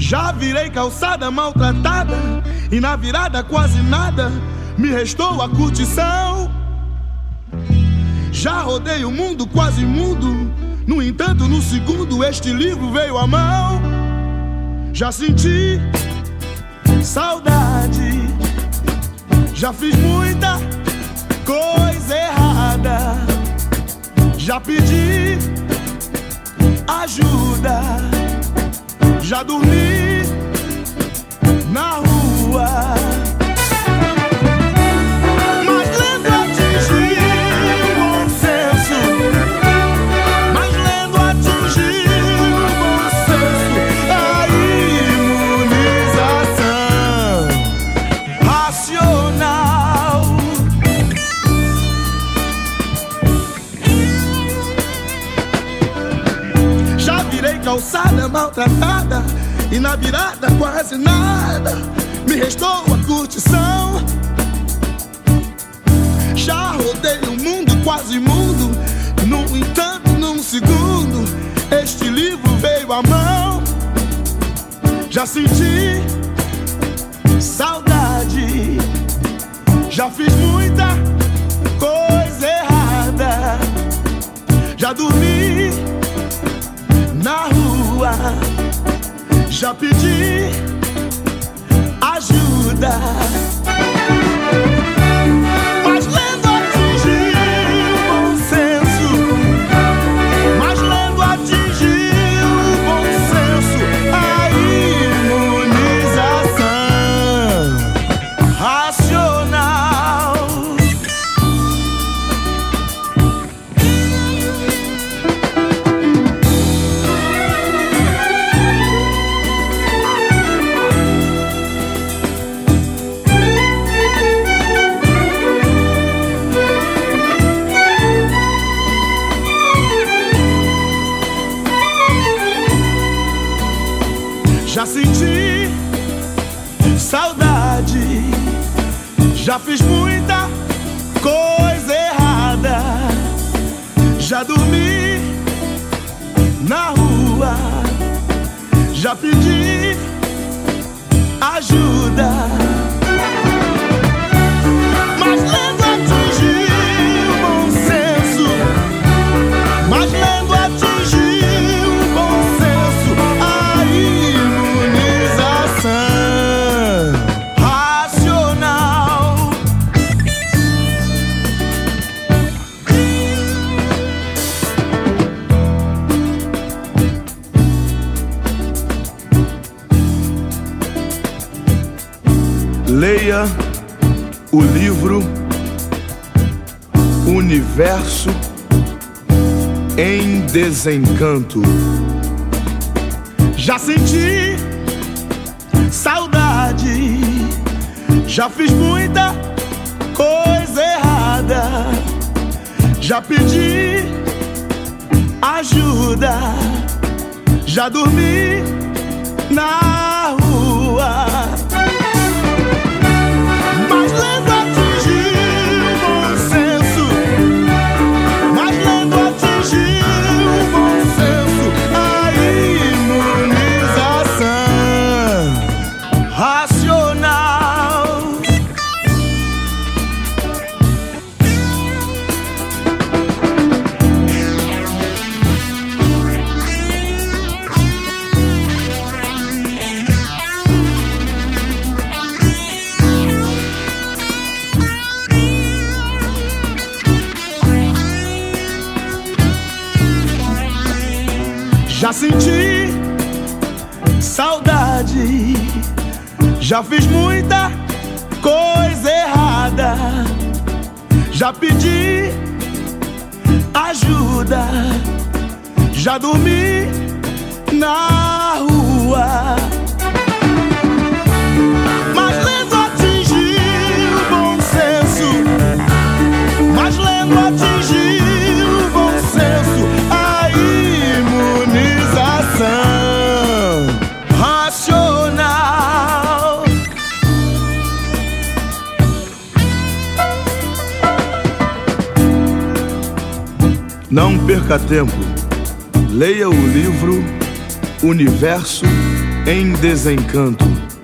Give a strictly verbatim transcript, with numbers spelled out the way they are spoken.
Já virei calçada maltratada e na virada quase nada me restou a curtição. Já rodei o mundo quase mudo, no entanto no segundo este livro veio à mão. Já senti saudade, já fiz muita coisa errada, já pedi ajuda, já dormi na rua. Mas lendo atingi o bom senso, mas lendo atingi o bom senso, a imunização racional. Já virei calçada maltratada e na virada quase nada me restou a curtição. Já rodei o mundo quase mundo, no entanto num segundo este livro veio à mão. Já senti saudade, já fiz muita coisa errada, já dormi na rua, já pedi ajuda, mas lendo atingi o bom senso, mas lendo atingi o bom senso, a imunização racional. Já senti saudade, já fiz muita coisa errada, já dormi na rua, já pedi ajuda, mas lendo atingi o bom senso, mas lendo atingi o bom senso, a racional. Leia o livro Universo em Desencanto. Já senti saudade, já fiz muita coisa errada, já pedi ajuda, já dormi na rua, mas lendo atingi o bom senso, mas lendo atingi o bom senso, a imunização racional. Já senti saudade, já fiz muita coisa errada, já pedi ajuda, já dormi na rua, mas lendo atingi o bom senso, mas lendo atingi o bom senso, a imunização racional. Não perca tempo, leia o livro Universo em desencanto.